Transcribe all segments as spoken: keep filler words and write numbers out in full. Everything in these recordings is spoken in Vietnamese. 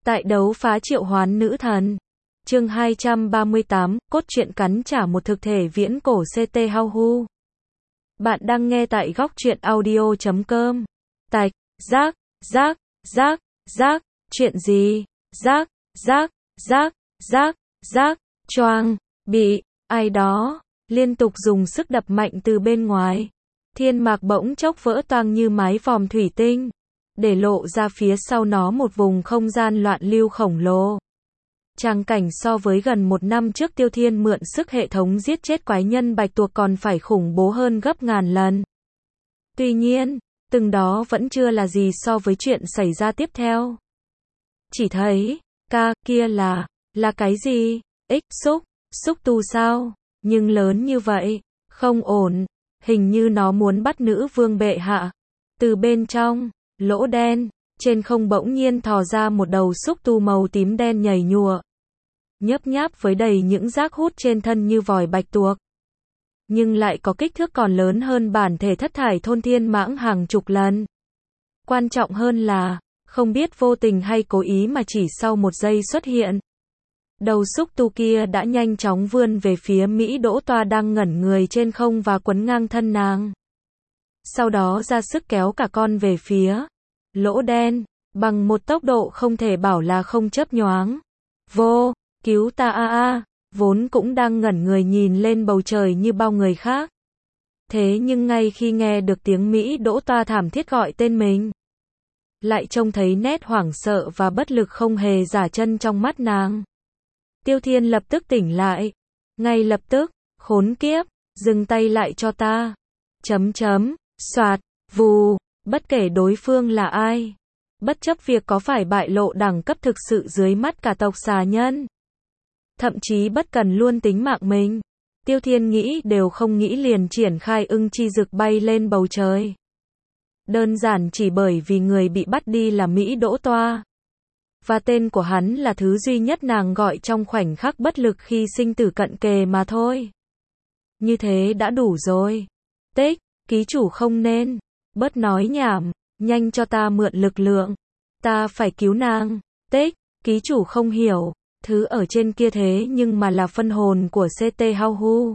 Tại đấu phá triệu hoán nữ thần. Chương hai trăm ba mươi tám, cốt truyện cắn trả một thực thể viễn cổ xê tê How Who. Bạn đang nghe tại góc truyện audio chấm com. Tạch, giác, giác, giác, giác, chuyện gì? Giác, giác, giác, giác, giác, choang, bị, ai đó, liên tục dùng sức đập mạnh từ bên ngoài. Thiên mạc bỗng chốc vỡ toang như mái vòm thủy tinh, để lộ ra phía sau nó một vùng không gian loạn lưu khổng lồ. Tràng cảnh so với gần một năm trước Tiêu Thiên mượn sức hệ thống giết chết quái nhân bạch tuộc còn phải khủng bố hơn gấp ngàn lần. Tuy nhiên, từng đó vẫn chưa là gì so với chuyện xảy ra tiếp theo. Chỉ thấy, ca, kia là, là cái gì? Ích, xúc, xúc tu sao? Nhưng lớn như vậy, không ổn, hình như nó muốn bắt nữ vương bệ hạ. Từ bên trong, lỗ đen, trên không bỗng nhiên thò ra một đầu xúc tu màu tím đen nhảy nhụa, nhấp nháp với đầy những rác hút trên thân như vòi bạch tuộc. Nhưng lại có kích thước còn lớn hơn bản thể thất thải thôn thiên mãng hàng chục lần. Quan trọng hơn là, không biết vô tình hay cố ý mà chỉ sau một giây xuất hiện, đầu xúc tu kia đã nhanh chóng vươn về phía Mỹ Đỗ Toa đang ngẩn người trên không và quấn ngang thân nàng. Sau đó ra sức kéo cả con về phía lỗ đen, bằng một tốc độ không thể bảo là không chớp nhoáng. Vô, cứu ta a a, vốn cũng đang ngẩn người nhìn lên bầu trời như bao người khác. Thế nhưng ngay khi nghe được tiếng Mỹ Đỗ Toa thảm thiết gọi tên mình, lại trông thấy nét hoảng sợ và bất lực không hề giả chân trong mắt nàng. Tiêu Thiên lập tức tỉnh lại. Ngay lập tức, khốn kiếp, dừng tay lại cho ta. Chấm chấm, soạt, vù, bất kể đối phương là ai. Bất chấp việc có phải bại lộ đẳng cấp thực sự dưới mắt cả tộc xà nhân. Thậm chí bất cần luôn tính mạng mình. Tiêu Thiên nghĩ đều không nghĩ liền triển khai ưng chi dực bay lên bầu trời. Đơn giản chỉ bởi vì người bị bắt đi là Mỹ Đỗ Toa. Và tên của hắn là thứ duy nhất nàng gọi trong khoảnh khắc bất lực khi sinh tử cận kề mà thôi. Như thế đã đủ rồi. Tích, ký chủ không nên bớt nói nhảm, nhanh cho ta mượn lực lượng. Ta phải cứu nàng. Tích, ký chủ không hiểu, thứ ở trên kia thế nhưng mà là phân hồn của xê tê How Who.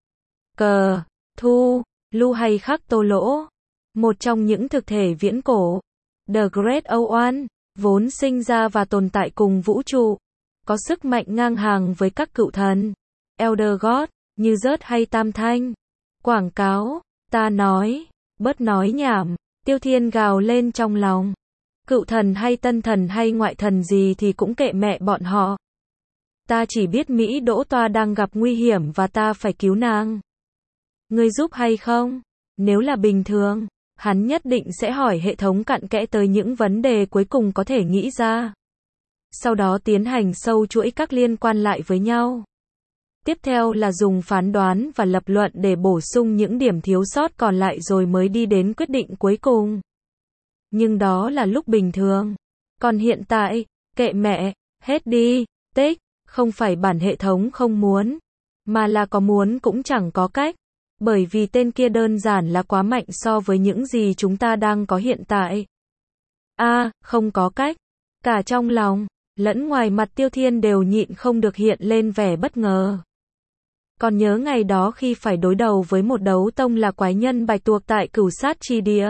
Cờ, thu, lu hay khắc tô lỗ. Một trong những thực thể viễn cổ. The Great One. Vốn sinh ra và tồn tại cùng vũ trụ, có sức mạnh ngang hàng với các cựu thần, Elder God, như Rớt hay Tam Thanh. Quảng cáo, ta nói, bớt nói nhảm, Tiêu Thiên gào lên trong lòng. Cựu thần hay tân thần hay ngoại thần gì thì cũng kệ mẹ bọn họ. Ta chỉ biết Mỹ Đỗ Toa đang gặp nguy hiểm và ta phải cứu nàng. Ngươi giúp hay không? Nếu là bình thường, hắn nhất định sẽ hỏi hệ thống cặn kẽ tới những vấn đề cuối cùng có thể nghĩ ra. Sau đó tiến hành sâu chuỗi các liên quan lại với nhau. Tiếp theo là dùng phán đoán và lập luận để bổ sung những điểm thiếu sót còn lại rồi mới đi đến quyết định cuối cùng. Nhưng đó là lúc bình thường. Còn hiện tại, kệ mẹ, hết đi, tích, không phải bản hệ thống không muốn, mà là có muốn cũng chẳng có cách. Bởi vì tên kia đơn giản là quá mạnh so với những gì chúng ta đang có hiện tại. A, à, không có cách. Cả trong lòng, lẫn ngoài mặt Tiêu Thiên đều nhịn không được hiện lên vẻ bất ngờ. Còn nhớ ngày đó khi phải đối đầu với một đấu tông là quái nhân bạch tuộc tại Cửu Sát Chi Địa.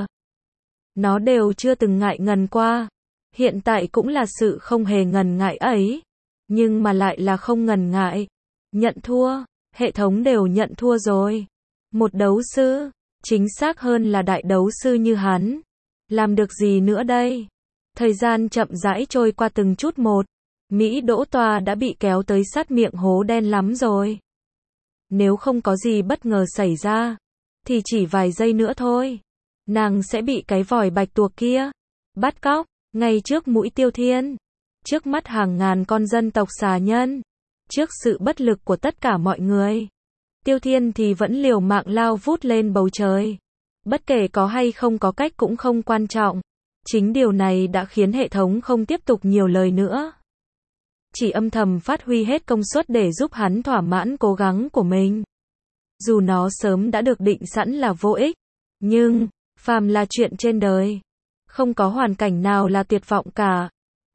Nó đều chưa từng ngại ngần qua. Hiện tại cũng là sự không hề ngần ngại ấy. Nhưng mà lại là không ngần ngại. Nhận thua, hệ thống đều nhận thua rồi. Một đấu sư, chính xác hơn là đại đấu sư như hắn, làm được gì nữa đây? Thời gian chậm rãi trôi qua từng chút một, Mỹ Đỗ Toa đã bị kéo tới sát miệng hố đen lắm rồi. Nếu không có gì bất ngờ xảy ra, thì chỉ vài giây nữa thôi, nàng sẽ bị cái vòi bạch tuộc kia bắt cóc, ngay trước mũi Tiêu Thiên, trước mắt hàng ngàn con dân tộc xà nhân, trước sự bất lực của tất cả mọi người. Tiêu Thiên thì vẫn liều mạng lao vút lên bầu trời. Bất kể có hay không có cách cũng không quan trọng. Chính điều này đã khiến hệ thống không tiếp tục nhiều lời nữa. Chỉ âm thầm phát huy hết công suất để giúp hắn thỏa mãn cố gắng của mình. Dù nó sớm đã được định sẵn là vô ích. Nhưng, phàm là chuyện trên đời, không có hoàn cảnh nào là tuyệt vọng cả.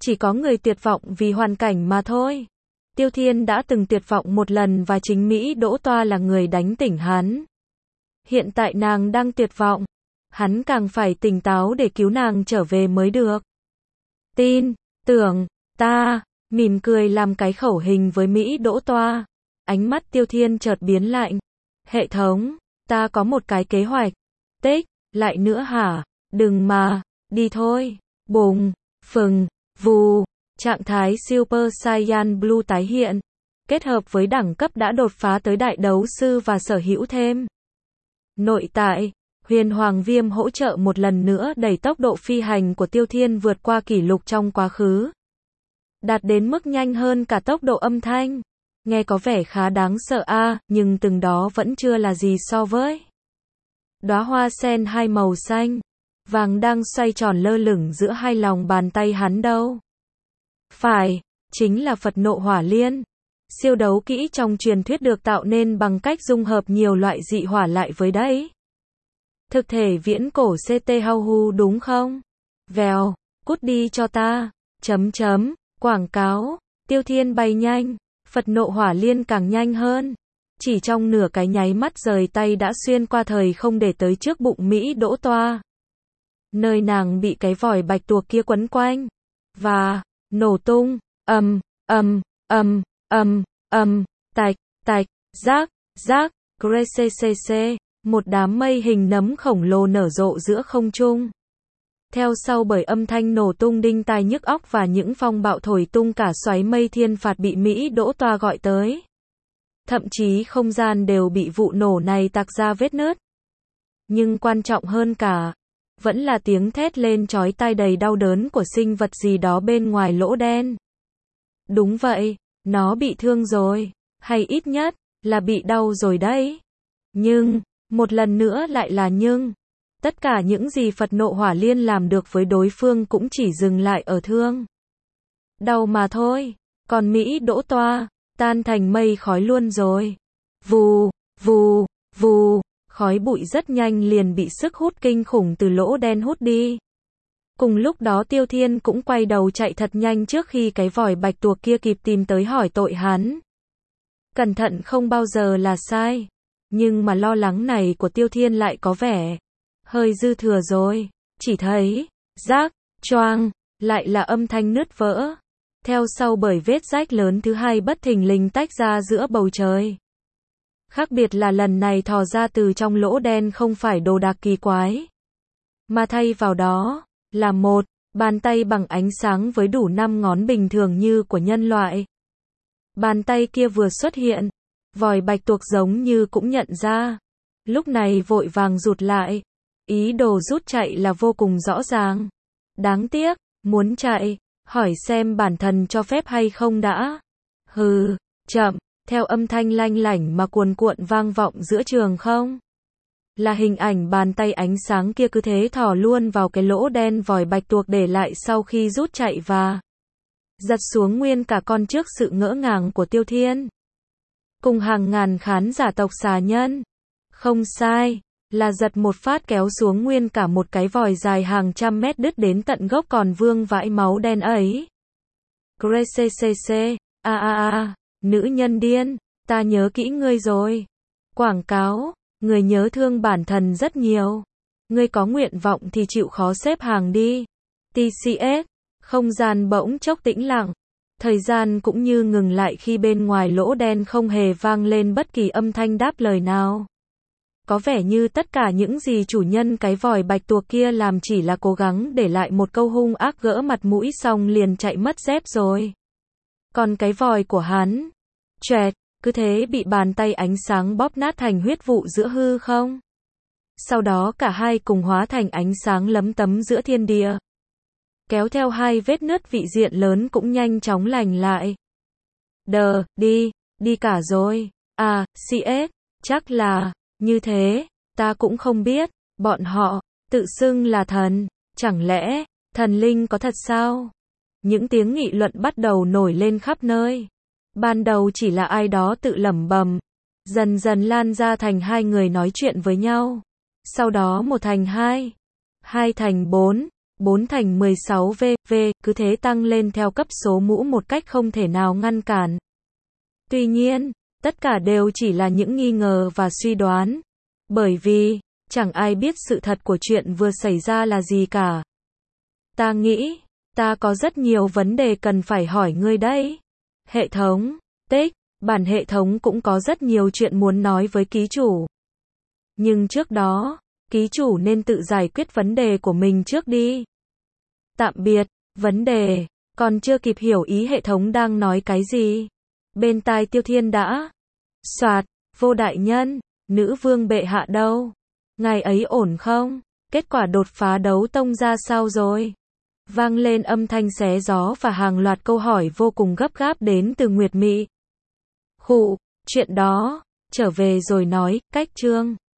Chỉ có người tuyệt vọng vì hoàn cảnh mà thôi. Tiêu Thiên đã từng tuyệt vọng một lần và chính Mỹ Đỗ Toa là người đánh tỉnh hắn. Hiện tại nàng đang tuyệt vọng. Hắn càng phải tỉnh táo để cứu nàng trở về mới được. Tin, tưởng, ta, mỉm cười làm cái khẩu hình với Mỹ Đỗ Toa. Ánh mắt Tiêu Thiên chợt biến lạnh. Hệ thống, ta có một cái kế hoạch. Tích, lại nữa hả? Đừng mà, đi thôi. Bùng, phừng, vù, trạng thái Super Saiyan Blue tái hiện. Kết hợp với đẳng cấp đã đột phá tới đại đấu sư và sở hữu thêm. Nội tại, Huyền Hoàng Viêm hỗ trợ một lần nữa đẩy tốc độ phi hành của Tiêu Thiên vượt qua kỷ lục trong quá khứ. Đạt đến mức nhanh hơn cả tốc độ âm thanh. Nghe có vẻ khá đáng sợ a, à, nhưng từng đó vẫn chưa là gì so với đóa hoa sen hai màu xanh, vàng đang xoay tròn lơ lửng giữa hai lòng bàn tay hắn đâu. Phải, chính là Phật Nộ Hỏa Liên. Siêu đấu kỹ trong truyền thuyết được tạo nên bằng cách dung hợp nhiều loại dị hỏa lại với đấy. Thực thể viễn cổ xê tê Hao Hu đúng không? Vèo, cút đi cho ta. Chấm chấm, quảng cáo. Tiêu Thiên bay nhanh, Phật Nộ Hỏa Liên càng nhanh hơn. Chỉ trong nửa cái nháy mắt rời tay đã xuyên qua thời không để tới trước bụng Mỹ Đỗ Toa. Nơi nàng bị cái vòi bạch tuộc kia quấn quanh. Và, nổ tung, ầm, ầm, ầm, ầm, ầm, tạch, tạch, rác, rác, cccc, một đám mây hình nấm khổng lồ nở rộ giữa không trung. Theo sau bởi âm thanh nổ tung đinh tai nhức óc và những phong bạo thổi tung cả xoáy mây thiên phạt bị Mỹ Đỗ Toa gọi tới. Thậm chí không gian đều bị vụ nổ này tạc ra vết nứt. Nhưng quan trọng hơn cả, vẫn là tiếng thét lên chói tai đầy đau đớn của sinh vật gì đó bên ngoài lỗ đen. Đúng vậy, nó bị thương rồi, hay ít nhất là bị đau rồi đấy. Nhưng, một lần nữa lại là nhưng, tất cả những gì Phật Nộ Hỏa Liên làm được với đối phương cũng chỉ dừng lại ở thương. Đau mà thôi, còn Mỹ Đỗ Toa, tan thành mây khói luôn rồi. Vù, vù, vù, khói bụi rất nhanh liền bị sức hút kinh khủng từ lỗ đen hút đi. Cùng lúc đó Tiêu Thiên cũng quay đầu chạy thật nhanh trước khi cái vòi bạch tuộc kia kịp tìm tới hỏi tội hắn. Cẩn thận không bao giờ là sai. Nhưng mà lo lắng này của Tiêu Thiên lại có vẻ hơi dư thừa rồi. Chỉ thấy, rác, choang, lại là âm thanh nứt vỡ. Theo sau bởi vết rách lớn thứ hai bất thình lình tách ra giữa bầu trời. Khác biệt là lần này thò ra từ trong lỗ đen không phải đồ đạc kỳ quái. Mà thay vào đó, là một bàn tay bằng ánh sáng với đủ năm ngón bình thường như của nhân loại. Bàn tay kia vừa xuất hiện, vòi bạch tuộc giống như cũng nhận ra. Lúc này vội vàng rụt lại. Ý đồ rút chạy là vô cùng rõ ràng. Đáng tiếc, muốn chạy, hỏi xem bản thân cho phép hay không đã. Hừ, chậm, theo âm thanh lanh lảnh mà cuồn cuộn vang vọng giữa trường không. Là hình ảnh bàn tay ánh sáng kia cứ thế thò luôn vào cái lỗ đen vòi bạch tuộc để lại sau khi rút chạy và giật xuống nguyên cả con trước sự ngỡ ngàng của Tiêu Thiên. Cùng hàng ngàn khán giả tộc xà nhân. Không sai, là giật một phát kéo xuống nguyên cả một cái vòi dài hàng trăm mét đứt đến tận gốc còn vương vãi máu đen ấy. Cccc, a a a, nữ nhân điên, ta nhớ kỹ ngươi rồi. Quảng cáo, người nhớ thương bản thân rất nhiều. Ngươi có nguyện vọng thì chịu khó xếp hàng đi. tê xê ét, không gian bỗng chốc tĩnh lặng. Thời gian cũng như ngừng lại khi bên ngoài lỗ đen không hề vang lên bất kỳ âm thanh đáp lời nào. Có vẻ như tất cả những gì chủ nhân cái vòi bạch tuộc kia làm chỉ là cố gắng để lại một câu hung ác gỡ mặt mũi xong liền chạy mất dép rồi. Còn cái vòi của hắn, choẹt, cứ thế bị bàn tay ánh sáng bóp nát thành huyết vụ giữa hư không. Sau đó cả hai cùng hóa thành ánh sáng lấm tấm giữa thiên địa. Kéo theo hai vết nứt vị diện lớn cũng nhanh chóng lành lại. Đờ, đi, đi cả rồi. À, xê ét, chắc là như thế, ta cũng không biết, bọn họ tự xưng là thần, chẳng lẽ thần linh có thật sao? Những tiếng nghị luận bắt đầu nổi lên khắp nơi. Ban đầu chỉ là ai đó tự lẩm bẩm, dần dần lan ra thành hai người nói chuyện với nhau. Sau đó một thành hai, hai thành bốn, bốn thành mười sáu V, V, cứ thế tăng lên theo cấp số mũ một cách không thể nào ngăn cản. Tuy nhiên, tất cả đều chỉ là những nghi ngờ và suy đoán. Bởi vì, chẳng ai biết sự thật của chuyện vừa xảy ra là gì cả. Ta nghĩ, ta có rất nhiều vấn đề cần phải hỏi ngươi đấy. Hệ thống, tích, bản hệ thống cũng có rất nhiều chuyện muốn nói với ký chủ. Nhưng trước đó, ký chủ nên tự giải quyết vấn đề của mình trước đi. Tạm biệt, vấn đề, còn chưa kịp hiểu ý hệ thống đang nói cái gì. Bên tai Tiêu Thiên đã, soạt, vô đại nhân, nữ vương bệ hạ đâu? Ngài ấy ổn không? Kết quả đột phá đấu tông ra sao rồi? Vang lên âm thanh xé gió và hàng loạt câu hỏi vô cùng gấp gáp đến từ Nguyệt Mị. Khụ, chuyện đó, trở về rồi nói, cách chương.